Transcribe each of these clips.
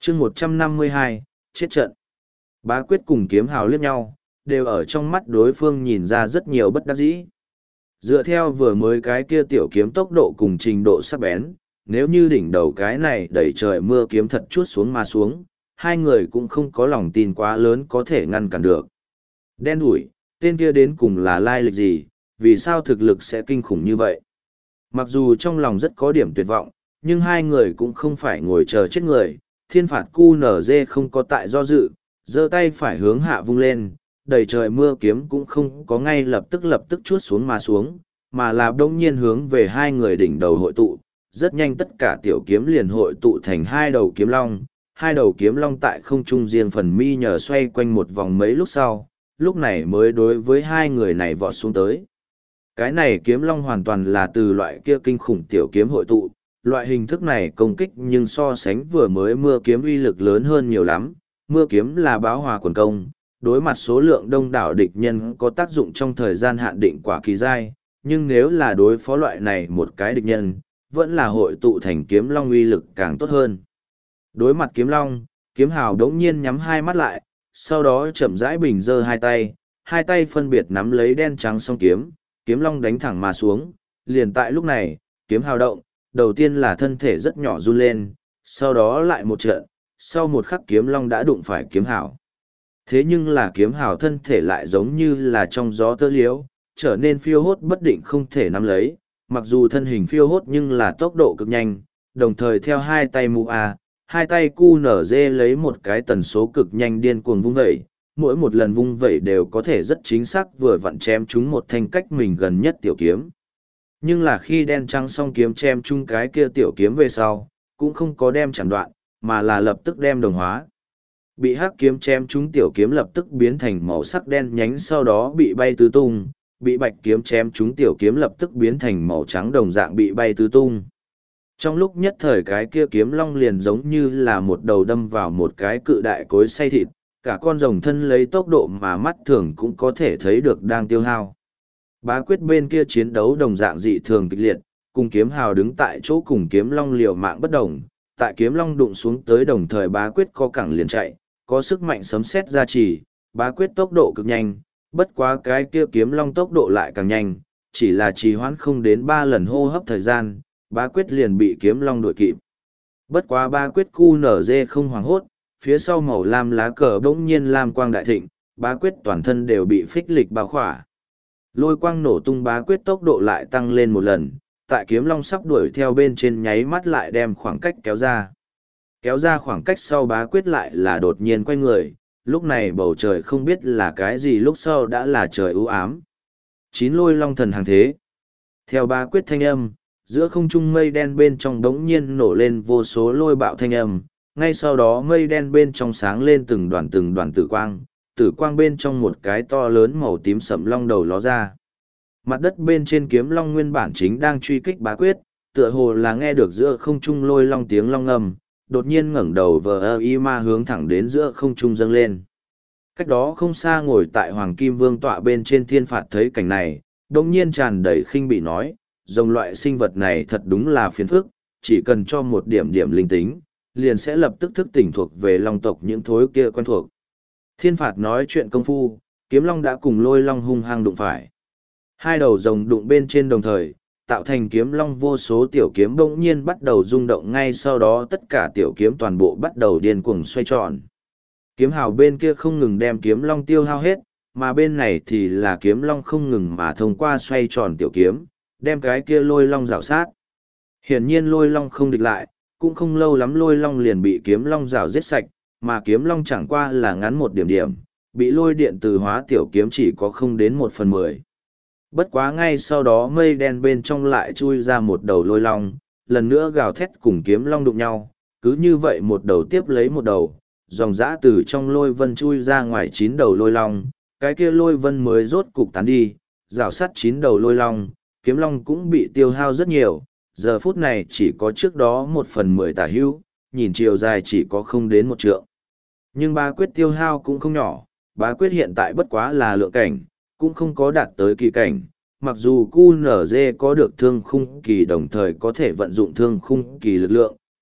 chương 152, chết trận. Bá Quyết cùng Kiếm Hào liếc nhau, đều ở trong mắt đối phương nhìn ra rất nhiều bất đắc dĩ. Dựa theo vừa mới cái kia tiểu kiếm tốc độ cùng trình độ sắc bén, nếu như đỉnh đầu cái này đẩy trời mưa kiếm thật chuốt xuống mà xuống, hai người cũng không có lòng tin quá lớn có thể ngăn cản được. Đen đủi, tên kia đến cùng là lai lịch gì, vì sao thực lực sẽ kinh khủng như vậy? Mặc dù trong lòng rất có điểm tuyệt vọng, nhưng hai người cũng không phải ngồi chờ chết người. Thiên phạt QNZ không có tại do dự, giơ tay phải hướng hạ vung lên, đầy trời mưa kiếm cũng không có ngay lập tức chuốt xuống, mà là đông nhiên hướng về hai người đỉnh đầu hội tụ. Rất nhanh tất cả tiểu kiếm liền hội tụ thành hai đầu kiếm long tại không trung riêng phần mi nhờ xoay quanh một vòng mấy lúc sau, lúc này mới đối với hai người này vọt xuống tới. Cái này kiếm long hoàn toàn là từ loại kia kinh khủng tiểu kiếm hội tụ, loại hình thức này công kích nhưng so sánh vừa mới mưa kiếm uy lực lớn hơn nhiều lắm. Mưa kiếm là báo hòa quần công, đối mặt số lượng đông đảo địch nhân có tác dụng trong thời gian hạn định quả kỳ dai, nhưng nếu là đối phó loại này một cái địch nhân, vẫn là hội tụ thành kiếm long uy lực càng tốt hơn. Đối mặt kiếm long, Kiếm Hào đống nhiên nhắm hai mắt lại, sau đó chậm rãi bình giơ hai tay phân biệt nắm lấy đen trắng song kiếm, kiếm long đánh thẳng mà xuống. Liền tại lúc này, Kiếm Hào động, đầu tiên là thân thể rất nhỏ run lên, sau đó lại một trận, sau một khắc kiếm long đã đụng phải Kiếm Hào. Thế nhưng là Kiếm Hào thân thể lại giống như là trong gió tơ liếu, trở nên phiêu hốt bất định không thể nắm lấy, mặc dù thân hình phiêu hốt nhưng là tốc độ cực nhanh, đồng thời theo hai tay hai tay QNZ lấy một cái tần số cực nhanh điên cuồng vung vẩy, mỗi một lần vung vẩy đều có thể rất chính xác vừa vặn chém trúng một thanh cách mình gần nhất tiểu kiếm. Nhưng là khi đen trắng song kiếm chém trúng cái kia tiểu kiếm về sau, cũng không có đem chạm đoạn, mà là lập tức đem đồng hóa. Bị hắc kiếm chém trúng tiểu kiếm lập tức biến thành màu sắc đen nhánh, sau đó bị bay tứ tung, bị bạch kiếm chém trúng tiểu kiếm lập tức biến thành màu trắng đồng dạng bị bay tứ tung. Trong lúc nhất thời cái kia kiếm long liền giống như là một đầu đâm vào một cái cự đại cối xay thịt, cả con rồng thân lấy tốc độ mà mắt thường cũng có thể thấy được đang tiêu hao. Bá Quyết bên kia chiến đấu đồng dạng dị thường kịch liệt, cùng Kiếm Hào đứng tại chỗ cùng kiếm long liều mạng bất đồng. Tại kiếm long đụng xuống tới đồng thời Bá Quyết co cẳng liền chạy, có sức mạnh sấm sét gia trì, Bá Quyết tốc độ cực nhanh, bất quá cái kia kiếm long tốc độ lại càng nhanh, chỉ là trì hoãn không đến 3 lần hô hấp thời gian, Bá Quyết liền bị kiếm long đuổi kịp. Bất quá Bá Quyết QNZ không hoảng hốt, phía sau màu lam lá cờ bỗng nhiên lam quang đại thịnh, Bá Quyết toàn thân đều bị phích lịch bao khỏa. Lôi quang nổ tung, Bá Quyết tốc độ lại tăng lên một lần, tại kiếm long sắp đuổi theo bên trên nháy mắt lại đem khoảng cách kéo ra. Kéo ra khoảng cách sau Bá Quyết lại là đột nhiên quay người, lúc này bầu trời không biết là cái gì, lúc sau đã là trời u ám. 9 lôi long thần hàng thế. Theo Bá Quyết thanh âm, giữa không trung mây đen bên trong đống nhiên nổ lên vô số lôi bạo thanh âm, ngay sau đó mây đen bên trong sáng lên từng đoàn tử quang bên trong một cái to lớn màu tím sẫm long đầu ló ra. Mặt đất bên trên kiếm long nguyên bản chính đang truy kích Bá Quyết, tựa hồ là nghe được giữa không trung lôi long tiếng long ngầm, đột nhiên ngẩng đầu vờ y ma hướng thẳng đến giữa không trung dâng lên. Cách đó không xa ngồi tại Hoàng Kim Vương tọa bên trên Thiên Phạt thấy cảnh này, đột nhiên tràn đầy khinh bỉ nói, rồng loại sinh vật này thật đúng là phiền phức, chỉ cần cho một điểm linh tính, liền sẽ lập tức thức tỉnh thuộc về long tộc những thối kia quen thuộc. Thiên Phạt nói chuyện công phu, kiếm long đã cùng lôi long hung hăng đụng phải. Hai đầu rồng đụng bên trên đồng thời, tạo thành kiếm long vô số tiểu kiếm bỗng nhiên bắt đầu rung động, ngay sau đó tất cả tiểu kiếm toàn bộ bắt đầu điên cuồng xoay tròn. Kiếm Hào bên kia không ngừng đem kiếm long tiêu hao hết, mà bên này thì là kiếm long không ngừng mà thông qua xoay tròn tiểu kiếm, đem cái kia lôi long rào sát. Hiển nhiên lôi long không địch lại, cũng không lâu lắm lôi long liền bị kiếm long rào giết sạch, mà kiếm long chẳng qua là ngắn một điểm, bị lôi điện từ hóa tiểu kiếm chỉ có không đến 1/10. Bất quá ngay sau đó mây đen bên trong lại chui ra một đầu lôi long, lần nữa gào thét cùng kiếm long đụng nhau, cứ như vậy một đầu tiếp lấy một đầu, dòng dã từ trong lôi vân chui ra ngoài 9 đầu lôi long, cái kia lôi vân mới rốt cục tán đi, rào sát 9 đầu lôi long, kiếm long cũng bị tiêu hao rất nhiều, giờ phút này chỉ có trước đó 1/10 tả hữu, nhìn chiều dài chỉ có không đến 1 trượng. Nhưng Bá Quyết tiêu hao cũng không nhỏ, Bá Quyết hiện tại bất quá là lượng cảnh, cũng không có đạt tới kỳ cảnh, mặc dù QNZ có được thương khung kỳ đồng thời có thể vận dụng thương khung kỳ lực lượng,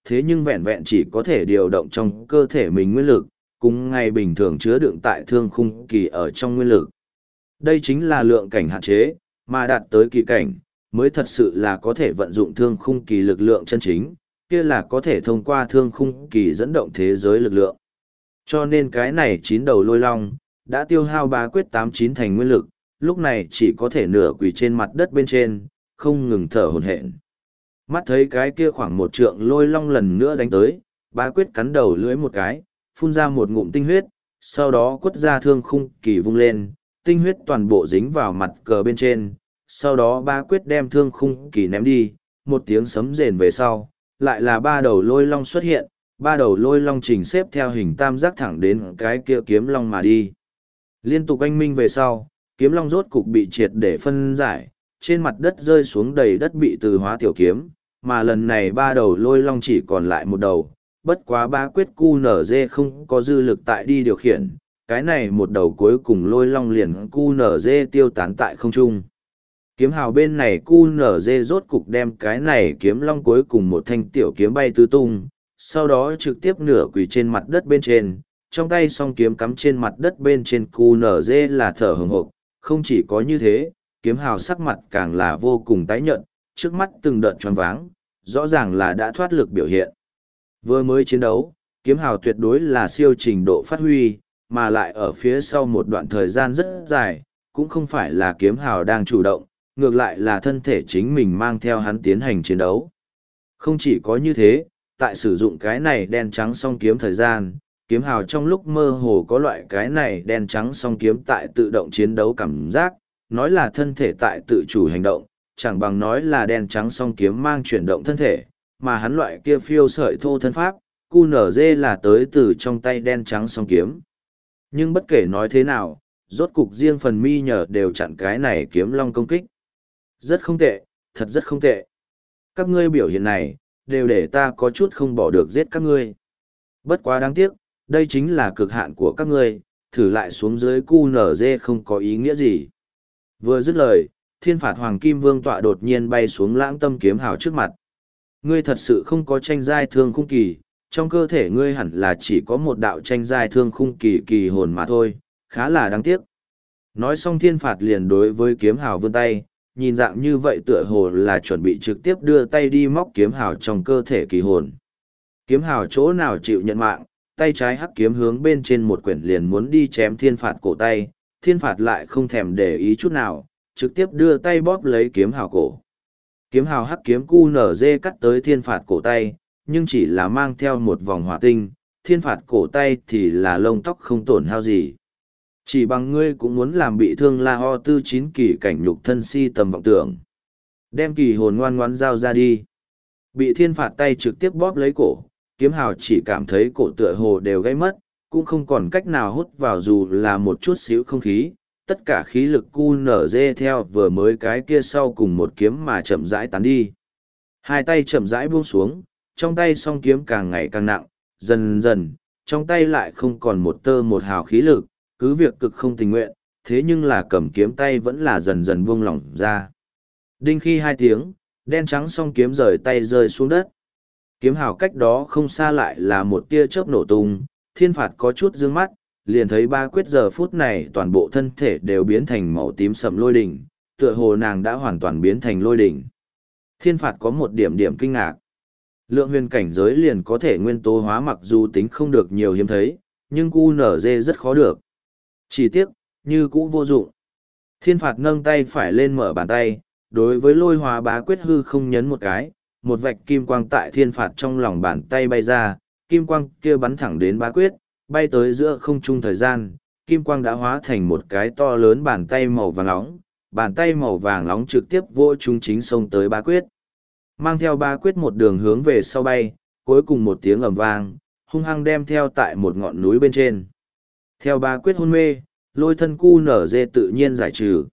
thế nhưng vẹn vẹn chỉ có thể điều động trong cơ thể mình nguyên lực, cùng ngày bình thường chứa đựng tại thương khung kỳ ở trong nguyên lực. Đây chính là lượng cảnh hạn chế, mà đạt tới kỳ cảnh, mới thật sự là có thể vận dụng thương khung kỳ lực lượng chân chính, kia là có thể thông qua thương khung kỳ dẫn động thế giới lực lượng. Cho nên cái này 9 đầu lôi long, đã tiêu hao bá quyết 89 thành nguyên lực, lúc này chỉ có thể nửa quỳ trên mặt đất bên trên, không ngừng thở hổn hển. Mắt thấy cái kia khoảng 1 trượng lôi long lần nữa đánh tới, bá quyết cắn đầu lưỡi một cái, phun ra một ngụm tinh huyết, sau đó quất ra thương khung kỳ vung lên, tinh huyết toàn bộ dính vào mặt cờ bên trên, sau đó bá quyết đem thương khung kỳ ném đi, một tiếng sấm rền về sau, lại là 3 đầu lôi long xuất hiện, 3 đầu lôi long chỉnh xếp theo hình tam giác thẳng đến cái kia kiếm long mà đi. Liên tục anh minh về sau, kiếm long rốt cục bị triệt để phân giải, trên mặt đất rơi xuống đầy đất bị từ hóa tiểu kiếm, mà lần này 3 đầu lôi long chỉ còn lại một đầu, bất quá bá quyết QNZ không có dư lực tại đi điều khiển, cái này một đầu cuối cùng lôi long liền QNZ tiêu tán tại không trung. Kiếm hào bên này QNZ rốt cục đem cái này kiếm long cuối cùng một thanh tiểu kiếm bay tứ tung, sau đó trực tiếp nửa quỳ trên mặt đất bên trên, trong tay song kiếm cắm trên mặt đất bên trên QNZ là thở hừng hộp, không chỉ có như thế, kiếm hào sắc mặt càng là vô cùng tái nhợt, trước mắt từng đợt choáng váng, rõ ràng là đã thoát lực biểu hiện. Vừa mới chiến đấu, kiếm hào tuyệt đối là siêu trình độ phát huy, mà lại ở phía sau một đoạn thời gian rất dài, cũng không phải là kiếm hào đang chủ động, ngược lại là thân thể chính mình mang theo hắn tiến hành chiến đấu. Không chỉ có như thế, tại sử dụng cái này đen trắng song kiếm thời gian, kiếm hào trong lúc mơ hồ có loại cái này đen trắng song kiếm tại tự động chiến đấu cảm giác, nói là thân thể tại tự chủ hành động, chẳng bằng nói là đen trắng song kiếm mang chuyển động thân thể, mà hắn loại kia phiêu sợi thô thân pháp, QNZ là tới từ trong tay đen trắng song kiếm. Nhưng bất kể nói thế nào, rốt cục riêng phần mi nhờ đều chặn cái này kiếm long công kích. Rất không tệ, thật rất không tệ. Các ngươi biểu hiện này, đều để ta có chút không bỏ được giết các ngươi. Bất quá đáng tiếc, đây chính là cực hạn của các ngươi, thử lại xuống dưới QNZ không có ý nghĩa gì. Vừa dứt lời, thiên phạt hoàng kim vương tọa đột nhiên bay xuống lãng tâm kiếm hào trước mặt. Ngươi thật sự không có tranh giai thương khung kỳ, trong cơ thể ngươi hẳn là chỉ có một đạo tranh giai thương khung kỳ kỳ hồn mà thôi, khá là đáng tiếc. Nói xong thiên phạt liền đối với kiếm hào vươn tay, nhìn dạng như vậy tựa hồ là chuẩn bị trực tiếp đưa tay đi móc kiếm hào trong cơ thể kỳ hồn. Kiếm hào chỗ nào chịu nhận mạng, tay trái hắc kiếm hướng bên trên một quyển liền muốn đi chém thiên phạt cổ tay, thiên phạt lại không thèm để ý chút nào, trực tiếp đưa tay bóp lấy kiếm hào cổ. Kiếm hào hắc kiếm QNZ cắt tới thiên phạt cổ tay, nhưng chỉ là mang theo một vòng hỏa tinh, thiên phạt cổ tay thì là lông tóc không tổn hao gì. Chỉ bằng ngươi cũng muốn làm bị thương La Ho Tư 9 kỳ cảnh nhục thân si tầm vọng tưởng. Đem kỳ hồn ngoan ngoãn giao ra đi. Bị thiên phạt tay trực tiếp bóp lấy cổ, kiếm hào chỉ cảm thấy cổ tựa hồ đều gãy mất, cũng không còn cách nào hút vào dù là một chút xíu không khí. Tất cả khí lực QNZ theo vừa mới cái kia sau cùng một kiếm mà chậm rãi tán đi. Hai tay chậm rãi buông xuống, trong tay song kiếm càng ngày càng nặng, dần dần, trong tay lại không còn một tơ một hào khí lực, cứ việc cực không tình nguyện, thế nhưng là cầm kiếm tay vẫn là dần dần buông lỏng ra. Đinh khi 2 tiếng, đen trắng song kiếm rời tay rơi xuống đất. Kiếm hào cách đó không xa lại là một tia chớp nổ tung, thiên phạt có chút dương mắt, liền thấy ba quyết giờ phút này toàn bộ thân thể đều biến thành màu tím sậm lôi đỉnh, tựa hồ nàng đã hoàn toàn biến thành lôi đỉnh. Thiên phạt có một điểm điểm kinh ngạc. Lượng huyền cảnh giới liền có thể nguyên tố hóa mặc dù tính không được nhiều hiếm thấy, nhưng QNZ rất khó được. Chỉ tiếc, như cũ vô dụng. Thiên phạt nâng tay phải lên mở bàn tay, đối với lôi hóa bá quyết hư không nhấn một cái, một vạch kim quang tại thiên phạt trong lòng bàn tay bay ra, kim quang kia bắn thẳng đến bá quyết, bay tới giữa không trung thời gian, kim quang đã hóa thành một cái to lớn bàn tay màu vàng nóng, bàn tay màu vàng nóng trực tiếp vô trung chính xông tới bá quyết. Mang theo bá quyết một đường hướng về sau bay, cuối cùng một tiếng ầm vang, hung hăng đem theo tại một ngọn núi bên trên. Theo bá quyết hôn mê, lôi thân QNZ tự nhiên giải trừ.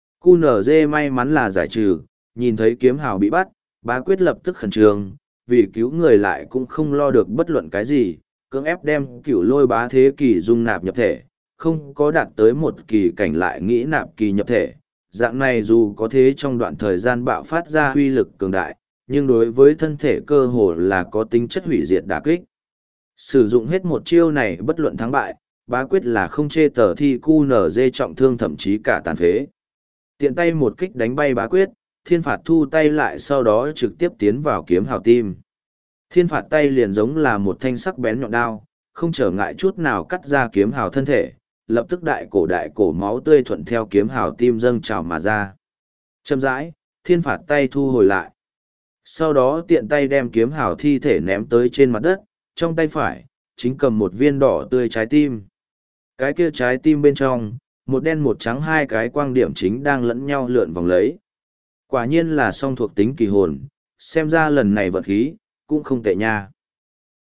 QNZ may mắn là giải trừ, nhìn thấy kiếm hào bị bắt, bá quyết lập tức khẩn trương, vì cứu người lại cũng không lo được bất luận cái gì, cưỡng ép đem cửu lôi bá thế kỳ dung nạp nhập thể, không có đạt tới một kỳ cảnh lại nghĩ nạp kỳ nhập thể. Dạng này dù có thế trong đoạn thời gian bạo phát ra huy lực cường đại, nhưng đối với thân thể cơ hồ là có tính chất hủy diệt đả kích. Sử dụng hết một chiêu này bất luận thắng bại, Bá Quyết là không chê tờ thi QNZ trọng thương thậm chí cả tàn phế. Tiện tay một kích đánh bay Bá Quyết, Thiên Phạt thu tay lại sau đó trực tiếp tiến vào kiếm hào tim. Thiên Phạt tay liền giống là một thanh sắc bén nhọn đao, không trở ngại chút nào cắt ra kiếm hào thân thể, lập tức đại cổ máu tươi thuận theo kiếm hào tim dâng trào mà ra. Chậm rãi, Thiên Phạt tay thu hồi lại. Sau đó tiện tay đem kiếm hào thi thể ném tới trên mặt đất, trong tay phải, chính cầm một viên đỏ tươi trái tim. Cái kia trái tim bên trong, một đen một trắng hai cái quang điểm chính đang lẫn nhau lượn vòng lấy. Quả nhiên là song thuộc tính kỳ hồn, xem ra lần này vật khí, cũng không tệ nha.